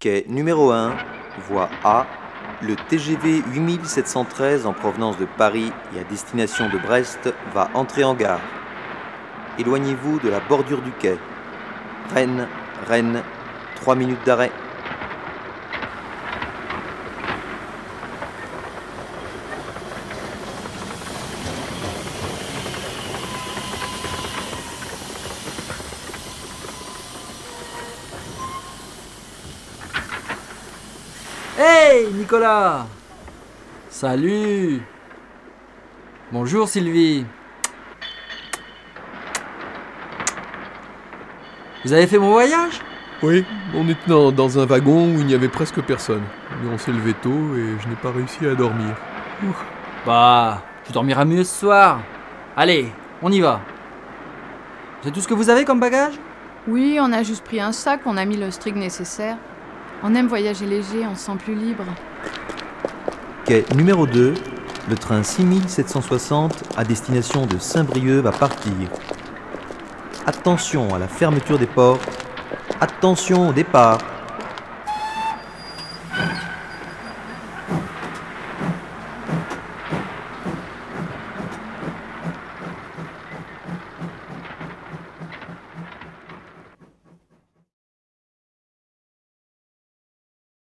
Quai numéro 1, voie A, le TGV 8713 en provenance de Paris et à destination de Brest va entrer en gare. Éloignez-vous de la bordure du quai. Rennes, 3 minutes d'arrêt. Hey Nicolas! Salut! Bonjour Sylvie! Vous avez fait mon voyage? Oui, on était dans un wagon où il n'y avait presque personne. Mais on s'est levé tôt et je n'ai pas réussi à dormir. Bah, tu dormiras mieux ce soir. Allez, on y va. C'est tout ce que vous avez comme bagage? Oui, on a juste pris un sac, on a mis le strict nécessaire. On aime voyager léger, on se sent plus libre. Quai numéro 2, le train 6760 à destination de Saint-Brieuc va partir. Attention à la fermeture des portes. Attention au départ.